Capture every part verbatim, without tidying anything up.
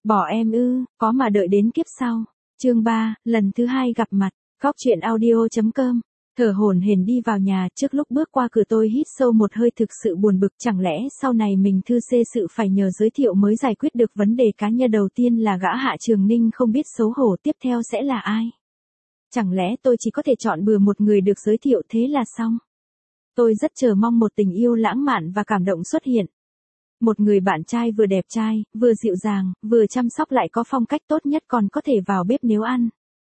Bỏ em ư, có mà đợi đến kiếp sau. Chương ba, lần thứ hai gặp mặt. Góc truyện audio chấm com. Thở hổn hển đi vào nhà, trước lúc bước qua cửa tôi hít sâu một hơi, thực sự buồn bực, chẳng lẽ sau này mình thư xê sự phải nhờ giới thiệu mới giải quyết được vấn đề cá nhân. Đầu tiên là gã Hạ Trường Ninh không biết xấu hổ, tiếp theo sẽ là ai? Chẳng lẽ tôi chỉ có thể chọn bừa một người được giới thiệu thế là xong? Tôi rất chờ mong một tình yêu lãng mạn và cảm động xuất hiện. Một người bạn trai vừa đẹp trai, vừa dịu dàng, vừa chăm sóc lại có phong cách tốt nhất, còn có thể vào bếp nấu ăn.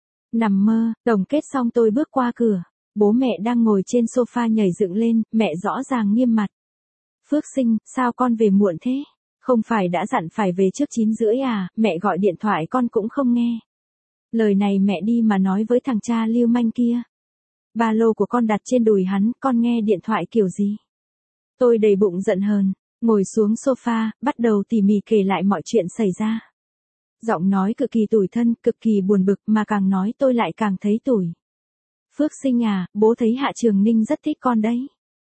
Nằm mơ, tổng kết xong tôi bước qua cửa. Bố mẹ đang ngồi trên sofa nhảy dựng lên, mẹ rõ ràng nghiêm mặt. Phước Sinh, sao con về muộn thế? Không phải đã dặn phải về trước chín rưỡi à, mẹ gọi điện thoại con cũng không nghe. Lời này mẹ đi mà nói với thằng cha lưu manh kia. Ba lô của con đặt trên đùi hắn, con nghe điện thoại kiểu gì? Tôi đầy bụng giận hờn, ngồi xuống sofa, bắt đầu tỉ mỉ kể lại mọi chuyện xảy ra. Giọng nói cực kỳ tủi thân, cực kỳ buồn bực, mà càng nói tôi lại càng thấy tủi. Phước Sinh à, bố thấy Hạ Trường Ninh rất thích con đấy.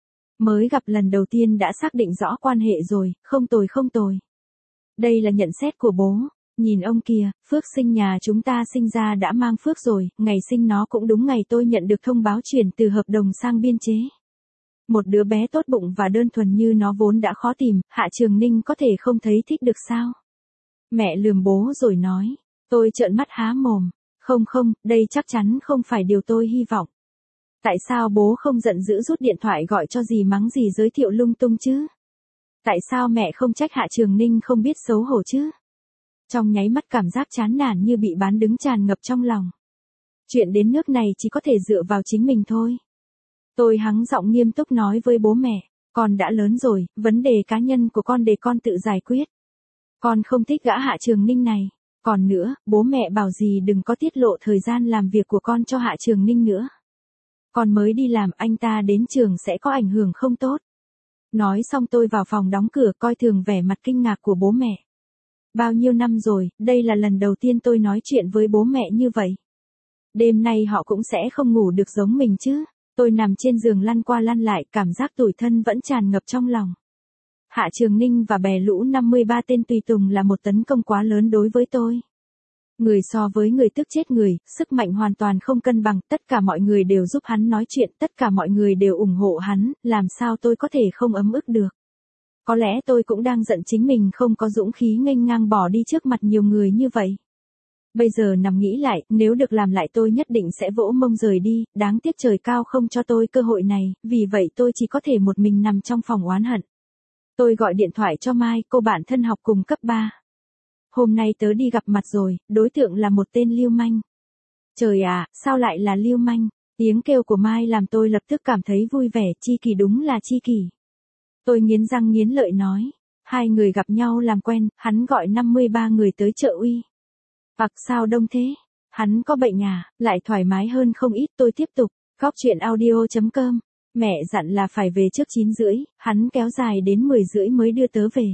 Mới gặp lần đầu tiên đã xác định rõ quan hệ rồi, không tồi không tồi. Đây là nhận xét của bố. Nhìn ông kìa, Phước Sinh nhà chúng ta sinh ra đã mang phước rồi, ngày sinh nó cũng đúng ngày tôi nhận được thông báo chuyển từ hợp đồng sang biên chế. Một đứa bé tốt bụng và đơn thuần như nó vốn đã khó tìm, Hạ Trường Ninh có thể không thấy thích được sao? Mẹ lườm bố rồi nói. Tôi trợn mắt há mồm. Không không, đây chắc chắn không phải điều tôi hy vọng. Tại sao bố không giận dữ rút điện thoại gọi cho dì mắng dì giới thiệu lung tung chứ? Tại sao mẹ không trách Hạ Trường Ninh không biết xấu hổ chứ? Trong nháy mắt cảm giác chán nản như bị bán đứng tràn ngập trong lòng. Chuyện đến nước này chỉ có thể dựa vào chính mình thôi. Tôi hắng giọng nghiêm túc nói với bố mẹ, con đã lớn rồi, vấn đề cá nhân của con để con tự giải quyết. Con không thích gã Hạ Trường Ninh này. Còn nữa, bố mẹ bảo gì đừng có tiết lộ thời gian làm việc của con cho Hạ Trường Ninh nữa. Con mới đi làm, anh ta đến trường sẽ có ảnh hưởng không tốt. Nói xong tôi vào phòng đóng cửa, coi thường vẻ mặt kinh ngạc của bố mẹ. Bao nhiêu năm rồi, đây là lần đầu tiên tôi nói chuyện với bố mẹ như vậy. Đêm nay họ cũng sẽ không ngủ được giống mình chứ. Tôi nằm trên giường lăn qua lăn lại, cảm giác tủi thân vẫn tràn ngập trong lòng. Hạ Trường Ninh và bè lũ năm mươi ba tên tùy tùng là một tấn công quá lớn đối với tôi. Người so với người tức chết người, sức mạnh hoàn toàn không cân bằng, tất cả mọi người đều giúp hắn nói chuyện, tất cả mọi người đều ủng hộ hắn, làm sao tôi có thể không ấm ức được. Có lẽ tôi cũng đang giận chính mình không có dũng khí nghênh ngang bỏ đi trước mặt nhiều người như vậy. Bây giờ nằm nghĩ lại, nếu được làm lại tôi nhất định sẽ vỗ mông rời đi, đáng tiếc trời cao không cho tôi cơ hội này, vì vậy tôi chỉ có thể một mình nằm trong phòng oán hận. Tôi gọi điện thoại cho Mai, cô bạn thân học cùng cấp ba. Hôm nay tớ đi gặp mặt rồi, đối tượng là một tên lưu manh. Trời à, sao lại là lưu manh? Tiếng kêu của Mai làm tôi lập tức cảm thấy vui vẻ, chi kỷ đúng là chi kỷ. Tôi nghiến răng nghiến lợi nói, hai người gặp nhau làm quen, hắn gọi năm mươi ba người tới chợ uy. Hoặc sao đông thế? Hắn có bệnh à? Lại thoải mái hơn không ít. Tôi tiếp tục. Góc truyện audio chấm com. Mẹ dặn là phải về trước chín rưỡi, hắn kéo dài đến mười rưỡi mới đưa tớ về.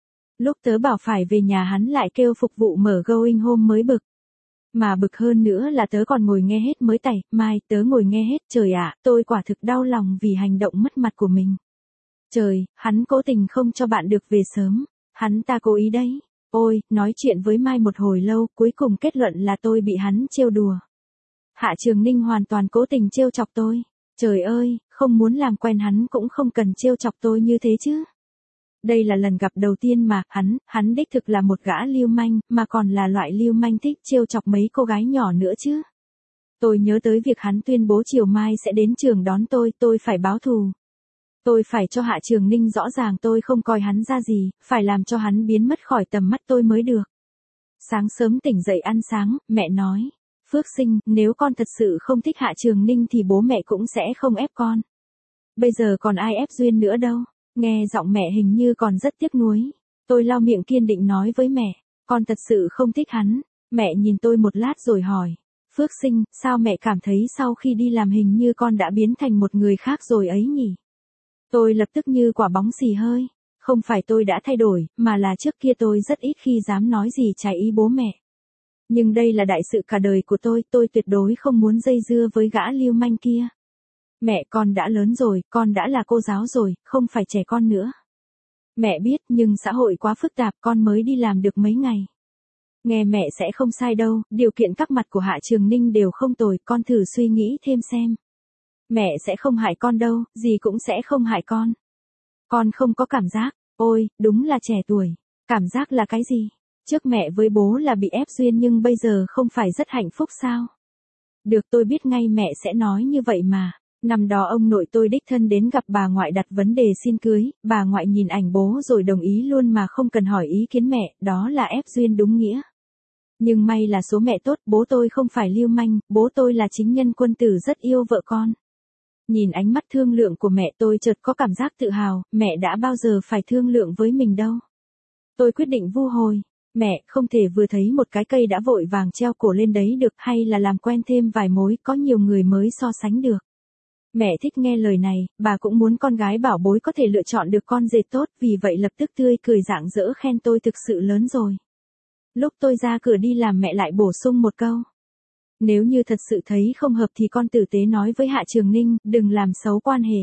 Lúc tớ bảo phải về nhà hắn lại kêu phục vụ mở going home mới bực. Mà bực hơn nữa là tớ còn ngồi nghe hết mới tẩy. Mai, tớ ngồi nghe hết. Trời ạ, tôi quả thực đau lòng vì hành động mất mặt của mình. Trời, hắn cố tình không cho bạn được về sớm. Hắn ta cố ý đấy. Ôi, nói chuyện với Mai một hồi lâu, cuối cùng kết luận là tôi bị hắn trêu đùa. Hạ Trường Ninh hoàn toàn cố tình trêu chọc tôi. Trời ơi, không muốn làm quen hắn cũng không cần trêu chọc tôi như thế chứ. Đây là lần gặp đầu tiên mà, hắn, hắn đích thực là một gã lưu manh, mà còn là loại lưu manh thích trêu chọc mấy cô gái nhỏ nữa chứ. Tôi nhớ tới việc hắn tuyên bố chiều mai sẽ đến trường đón tôi, tôi phải báo thù. Tôi phải cho Hạ Trường Ninh rõ ràng tôi không coi hắn ra gì, phải làm cho hắn biến mất khỏi tầm mắt tôi mới được. Sáng sớm tỉnh dậy ăn sáng, mẹ nói, Phước Sinh, nếu con thật sự không thích Hạ Trường Ninh thì bố mẹ cũng sẽ không ép con. Bây giờ còn ai ép Duyên nữa đâu. Nghe giọng mẹ hình như còn rất tiếc nuối. Tôi lau miệng kiên định nói với mẹ, con thật sự không thích hắn. Mẹ nhìn tôi một lát rồi hỏi, Phước Sinh, sao mẹ cảm thấy sau khi đi làm hình như con đã biến thành một người khác rồi ấy nhỉ? Tôi lập tức như quả bóng xì hơi. Không phải tôi đã thay đổi, mà là trước kia tôi rất ít khi dám nói gì trái ý bố mẹ. Nhưng đây là đại sự cả đời của tôi, tôi tuyệt đối không muốn dây dưa với gã lưu manh kia. Mẹ, con đã lớn rồi, con đã là cô giáo rồi, không phải trẻ con nữa. Mẹ biết, nhưng xã hội quá phức tạp, con mới đi làm được mấy ngày. Nghe mẹ sẽ không sai đâu, điều kiện các mặt của Hạ Trường Ninh đều không tồi, con thử suy nghĩ thêm xem. Mẹ sẽ không hại con đâu, dì cũng sẽ không hại con. Con không có cảm giác, ôi, đúng là trẻ tuổi. Cảm giác là cái gì? Trước mẹ với bố là bị ép duyên nhưng bây giờ không phải rất hạnh phúc sao? Được, tôi biết ngay mẹ sẽ nói như vậy mà. Năm đó ông nội tôi đích thân đến gặp bà ngoại đặt vấn đề xin cưới, bà ngoại nhìn ảnh bố rồi đồng ý luôn mà không cần hỏi ý kiến mẹ, đó là ép duyên đúng nghĩa. Nhưng may là số mẹ tốt, bố tôi không phải lưu manh, bố tôi là chính nhân quân tử rất yêu vợ con. Nhìn ánh mắt thương lượng của mẹ tôi chợt có cảm giác tự hào, mẹ đã bao giờ phải thương lượng với mình đâu. Tôi quyết định vu hồi, mẹ không thể vừa thấy một cái cây đã vội vàng treo cổ lên đấy được, hay là làm quen thêm vài mối, có nhiều người mới so sánh được. Mẹ thích nghe lời này, bà cũng muốn con gái bảo bối có thể lựa chọn được con rể tốt, vì vậy lập tức tươi cười rạng rỡ khen tôi thực sự lớn rồi. Lúc tôi ra cửa đi làm mẹ lại bổ sung một câu. Nếu như thật sự thấy không hợp thì con tử tế nói với Hạ Trường Ninh, đừng làm xấu quan hệ.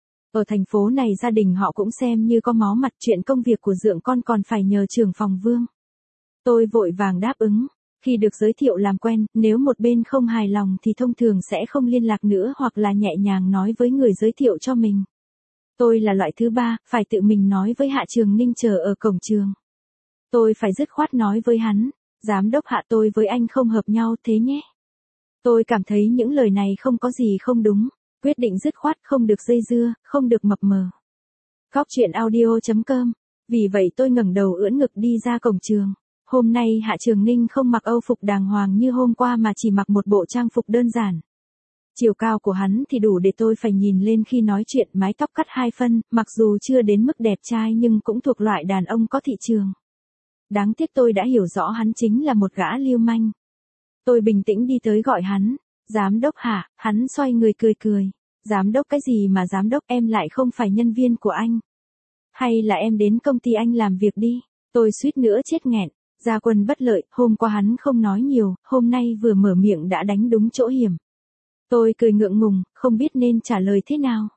Ở thành phố này gia đình họ cũng xem như có máu mặt, chuyện công việc của dượng con còn phải nhờ trưởng phòng Vương. Tôi vội vàng đáp ứng. Khi được giới thiệu làm quen, nếu một bên không hài lòng thì thông thường sẽ không liên lạc nữa hoặc là nhẹ nhàng nói với người giới thiệu cho mình. Tôi là loại thứ ba, phải tự mình nói với Hạ Trường Ninh chờ ở cổng trường. Tôi phải dứt khoát nói với hắn, giám đốc Hạ, tôi với anh không hợp nhau thế nhé. Tôi cảm thấy những lời này không có gì không đúng, quyết định dứt khoát không được dây dưa, không được mập mờ. Góc truyện audio chấm com. Vì vậy tôi ngẩng đầu ưỡn ngực đi ra cổng trường. Hôm nay Hạ Trường Ninh không mặc âu phục đàng hoàng như hôm qua mà chỉ mặc một bộ trang phục đơn giản. Chiều cao của hắn thì đủ để tôi phải nhìn lên khi nói chuyện, mái tóc cắt hai phân, mặc dù chưa đến mức đẹp trai nhưng cũng thuộc loại đàn ông có thị trường. Đáng tiếc tôi đã hiểu rõ hắn chính là một gã lưu manh. Tôi bình tĩnh đi tới gọi hắn, giám đốc Hạ, hắn xoay người cười cười. Giám đốc cái gì mà giám đốc, em lại không phải nhân viên của anh. Hay là em đến công ty anh làm việc đi, tôi suýt nữa chết nghẹn. Gia quân bất lợi, hôm qua hắn không nói nhiều, hôm nay vừa mở miệng đã đánh đúng chỗ hiểm. Tôi cười ngượng ngùng, không biết nên trả lời thế nào.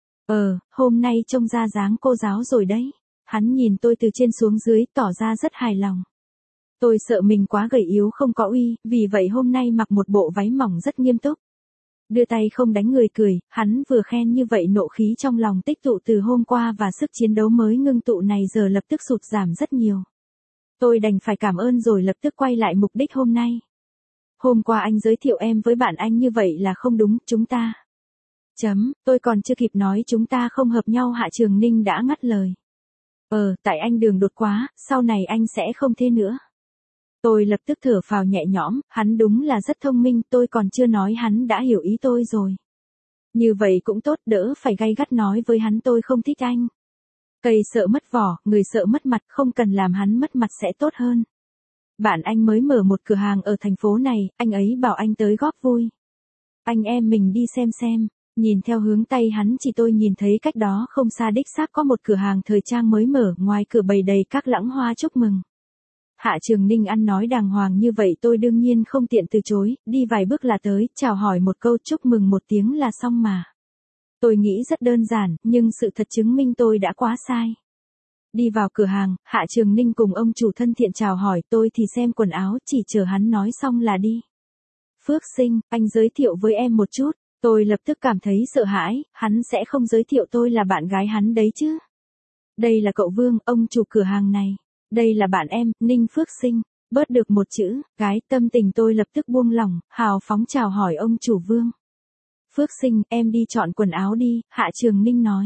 Ờ, hôm nay trông ra dáng cô giáo rồi đấy. Hắn nhìn tôi từ trên xuống dưới, tỏ ra rất hài lòng. Tôi sợ mình quá gầy yếu không có uy, vì vậy hôm nay mặc một bộ váy mỏng rất nghiêm túc. Đưa tay không đánh người cười, hắn vừa khen như vậy nộ khí trong lòng tích tụ từ hôm qua và sức chiến đấu mới ngưng tụ này giờ lập tức sụt giảm rất nhiều. Tôi đành phải cảm ơn rồi lập tức quay lại mục đích hôm nay. Hôm qua anh giới thiệu em với bạn anh như vậy là không đúng, chúng ta. Chấm, tôi còn chưa kịp nói chúng ta không hợp nhau Hạ Trường Ninh đã ngắt lời. Ờ, tại anh đường đột quá, sau này anh sẽ không thế nữa. Tôi lập tức thở phào nhẹ nhõm, hắn đúng là rất thông minh, tôi còn chưa nói hắn đã hiểu ý tôi rồi. Như vậy cũng tốt, đỡ phải gay gắt nói với hắn tôi không thích anh. Cây sợ mất vỏ, người sợ mất mặt, không cần làm hắn mất mặt sẽ tốt hơn. Bạn anh mới mở một cửa hàng ở thành phố này, anh ấy bảo anh tới góp vui. Anh em mình đi xem xem, nhìn theo hướng tay hắn chỉ tôi nhìn thấy cách đó không xa đích xác có một cửa hàng thời trang mới mở, ngoài cửa bày đầy các lẵng hoa chúc mừng. Hạ Trường Ninh ăn nói đàng hoàng như vậy tôi đương nhiên không tiện từ chối, đi vài bước là tới, chào hỏi một câu chúc mừng một tiếng là xong mà. Tôi nghĩ rất đơn giản, nhưng sự thật chứng minh tôi đã quá sai. Đi vào cửa hàng, Hạ Trường Ninh cùng ông chủ thân thiện chào hỏi, tôi thì xem quần áo, chỉ chờ hắn nói xong là đi. Phước Sinh, anh giới thiệu với em một chút, tôi lập tức cảm thấy sợ hãi, hắn sẽ không giới thiệu tôi là bạn gái hắn đấy chứ. Đây là cậu Vương, ông chủ cửa hàng này. Đây là bạn em, Ninh Phước Sinh. Bớt được một chữ, gái, tâm tình tôi lập tức buông lỏng, hào phóng chào hỏi ông chủ Vương. Phước Sinh, em đi chọn quần áo đi, Hạ Trường Ninh nói.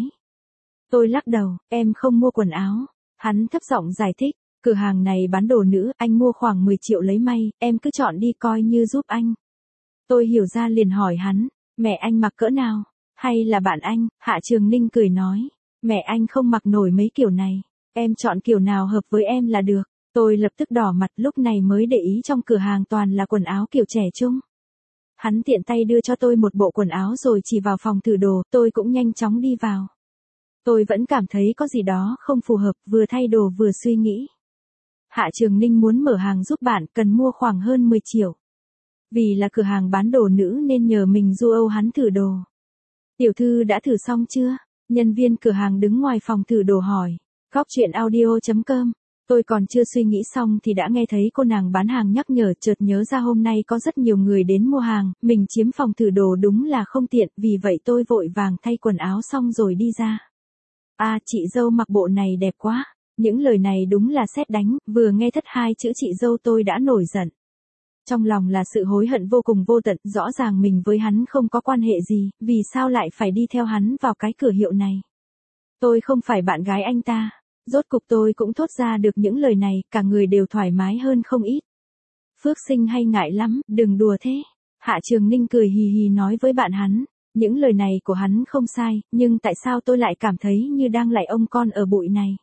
Tôi lắc đầu, em không mua quần áo. Hắn thấp giọng giải thích, cửa hàng này bán đồ nữ, anh mua khoảng mười triệu lấy may, em cứ chọn đi coi như giúp anh. Tôi hiểu ra liền hỏi hắn, mẹ anh mặc cỡ nào? Hay là bạn anh? Hạ Trường Ninh cười nói, mẹ anh không mặc nổi mấy kiểu này, em chọn kiểu nào hợp với em là được. Tôi lập tức đỏ mặt, lúc này mới để ý trong cửa hàng toàn là quần áo kiểu trẻ trung. Hắn tiện tay đưa cho tôi một bộ quần áo rồi chỉ vào phòng thử đồ, tôi cũng nhanh chóng đi vào. Tôi vẫn cảm thấy có gì đó không phù hợp, vừa thay đồ vừa suy nghĩ. Hạ Trường Ninh muốn mở hàng giúp bạn, cần mua khoảng hơn mười triệu. Vì là cửa hàng bán đồ nữ nên nhờ mình du âu hắn thử đồ. Tiểu thư đã thử xong chưa? Nhân viên cửa hàng đứng ngoài phòng thử đồ hỏi. Góc truyện audio chấm com Tôi còn chưa suy nghĩ xong thì đã nghe thấy cô nàng bán hàng nhắc nhở, chợt nhớ ra hôm nay có rất nhiều người đến mua hàng, mình chiếm phòng thử đồ đúng là không tiện, vì vậy tôi vội vàng thay quần áo xong rồi đi ra. À, chị dâu mặc bộ này đẹp quá. Những lời này đúng là sét đánh, vừa nghe thất hai chữ chị dâu tôi đã nổi giận. Trong lòng là sự hối hận vô cùng vô tận, rõ ràng mình với hắn không có quan hệ gì, vì sao lại phải đi theo hắn vào cái cửa hiệu này. Tôi không phải bạn gái anh ta. Rốt cục tôi cũng thốt ra được những lời này, cả người đều thoải mái hơn không ít. Phước Sinh hay ngại lắm, đừng đùa thế. Hạ Trường Ninh cười hì hì nói với bạn hắn. Những lời này của hắn không sai, nhưng tại sao tôi lại cảm thấy như đang lạy ông con ở bụi này.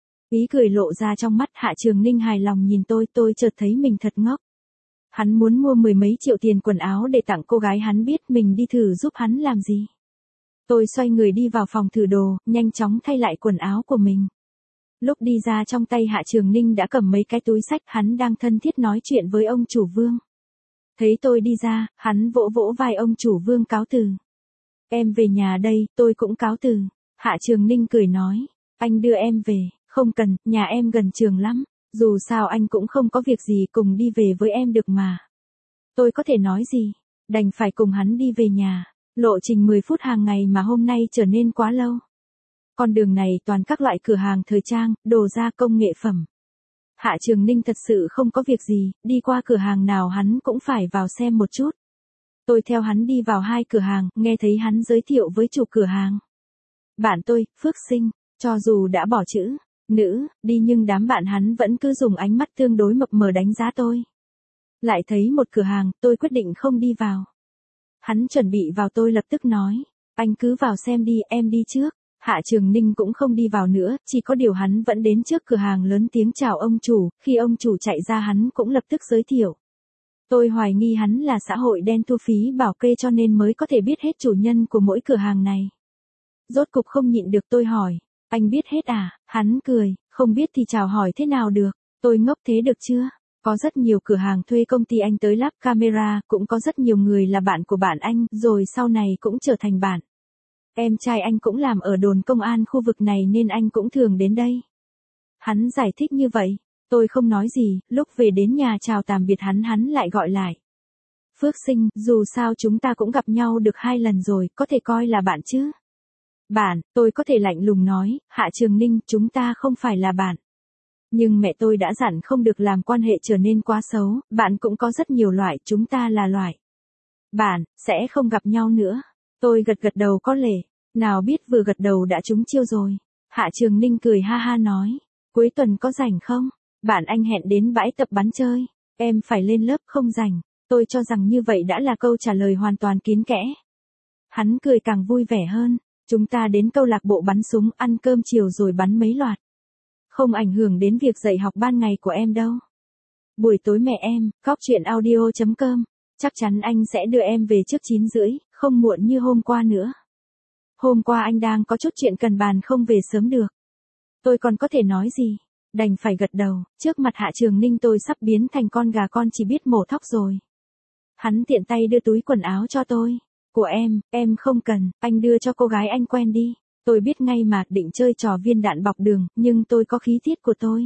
Ý cười lộ ra trong mắt. Hạ Trường Ninh hài lòng nhìn tôi, tôi chợt thấy mình thật ngốc. Hắn muốn mua mười mấy triệu tiền quần áo để tặng cô gái hắn biết mình đi thử giúp hắn làm gì. Tôi xoay người đi vào phòng thử đồ, nhanh chóng thay lại quần áo của mình. Lúc đi ra trong tay Hạ Trường Ninh đã cầm mấy cái túi xách, hắn đang thân thiết nói chuyện với ông chủ Vương. Thấy tôi đi ra, hắn vỗ vỗ vai ông chủ Vương cáo từ. Em về nhà đây, tôi cũng cáo từ. Hạ Trường Ninh cười nói, anh đưa em về, không cần, nhà em gần trường lắm, dù sao anh cũng không có việc gì, cùng đi về với em được mà. Tôi có thể nói gì, đành phải cùng hắn đi về nhà, lộ trình mười phút hàng ngày mà hôm nay trở nên quá lâu. Con đường này toàn các loại cửa hàng thời trang, đồ gia công nghệ phẩm. Hạ Trường Ninh thật sự không có việc gì, đi qua cửa hàng nào hắn cũng phải vào xem một chút. Tôi theo hắn đi vào hai cửa hàng, nghe thấy hắn giới thiệu với chủ cửa hàng. Bạn tôi, Phước Sinh, cho dù đã bỏ chữ nữ đi nhưng đám bạn hắn vẫn cứ dùng ánh mắt tương đối mập mờ đánh giá tôi. Lại thấy một cửa hàng, tôi quyết định không đi vào. Hắn chuẩn bị vào, tôi lập tức nói, anh cứ vào xem đi, em đi trước. Hạ Trường Ninh cũng không đi vào nữa, chỉ có điều hắn vẫn đến trước cửa hàng lớn tiếng chào ông chủ, khi ông chủ chạy ra hắn cũng lập tức giới thiệu. Tôi hoài nghi hắn là xã hội đen thu phí bảo kê cho nên mới có thể biết hết chủ nhân của mỗi cửa hàng này. Rốt cục không nhịn được tôi hỏi, anh biết hết à? Hắn cười, không biết thì chào hỏi thế nào được, tôi ngốc thế được chưa? Có rất nhiều cửa hàng thuê công ty anh tới lắp camera, cũng có rất nhiều người là bạn của bạn anh, rồi sau này cũng trở thành bạn. Em trai anh cũng làm ở đồn công an khu vực này nên anh cũng thường đến đây. Hắn giải thích như vậy, tôi không nói gì, lúc về đến nhà chào tạm biệt hắn hắn lại gọi lại. Phước Sinh, dù sao chúng ta cũng gặp nhau được hai lần rồi, có thể coi là bạn chứ? Bạn, tôi có thể lạnh lùng nói, Hạ Trường Ninh, chúng ta không phải là bạn. Nhưng mẹ tôi đã dặn không được làm quan hệ trở nên quá xấu, bạn cũng có rất nhiều loại, chúng ta là loại. Bạn, sẽ không gặp nhau nữa. Tôi gật gật đầu có lệ, nào biết vừa gật đầu đã trúng chiêu rồi. Hạ Trường Ninh cười ha ha nói, cuối tuần có rảnh không? Bạn anh hẹn đến bãi tập bắn chơi, em phải lên lớp không rảnh. Tôi cho rằng như vậy đã là câu trả lời hoàn toàn kín kẽ. Hắn cười càng vui vẻ hơn, chúng ta đến câu lạc bộ bắn súng ăn cơm chiều rồi bắn mấy loạt. Không ảnh hưởng đến việc dạy học ban ngày của em đâu. Buổi tối mẹ em, cóc truyện audio chấm com, chắc chắn anh sẽ đưa em về trước chín rưỡi, không muộn như hôm qua nữa. Hôm qua anh đang có chút chuyện cần bàn không về sớm được. Tôi còn có thể nói gì, đành phải gật đầu, trước mặt Hạ Trường Ninh tôi sắp biến thành con gà con chỉ biết mổ thóc rồi. Hắn tiện tay đưa túi quần áo cho tôi. Của em, em không cần, anh đưa cho cô gái anh quen đi. Tôi biết ngay mà, định chơi trò viên đạn bọc đường, nhưng tôi có khí tiết của tôi.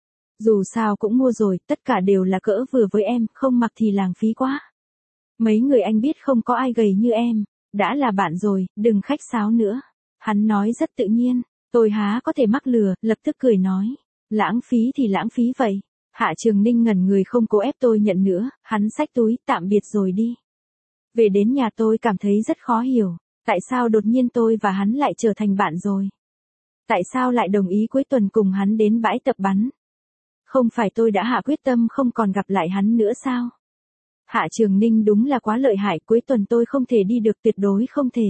Dù sao cũng mua rồi, tất cả đều là cỡ vừa với em, không mặc thì lãng phí quá. Mấy người anh biết không có ai gầy như em, đã là bạn rồi, đừng khách sáo nữa. Hắn nói rất tự nhiên, tôi há có thể mắc lừa, lập tức cười nói. Lãng phí thì lãng phí vậy. Hạ Trường Ninh ngẩn người không cố ép tôi nhận nữa, hắn xách túi, tạm biệt rồi đi. Về đến nhà tôi cảm thấy rất khó hiểu, tại sao đột nhiên tôi và hắn lại trở thành bạn rồi? Tại sao lại đồng ý cuối tuần cùng hắn đến bãi tập bắn? Không phải tôi đã hạ quyết tâm không còn gặp lại hắn nữa sao? Hạ Trường Ninh đúng là quá lợi hại, cuối tuần tôi không thể đi được, tuyệt đối không thể.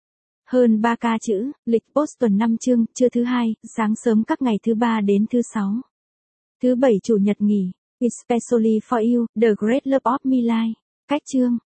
Hơn ba ca chữ, lịch post tuần năm chương, trưa thứ hai, sáng sớm các ngày thứ ba đến thứ sáu. Thứ bảy chủ nhật nghỉ, especially for you, the great love of my life. Cách chương.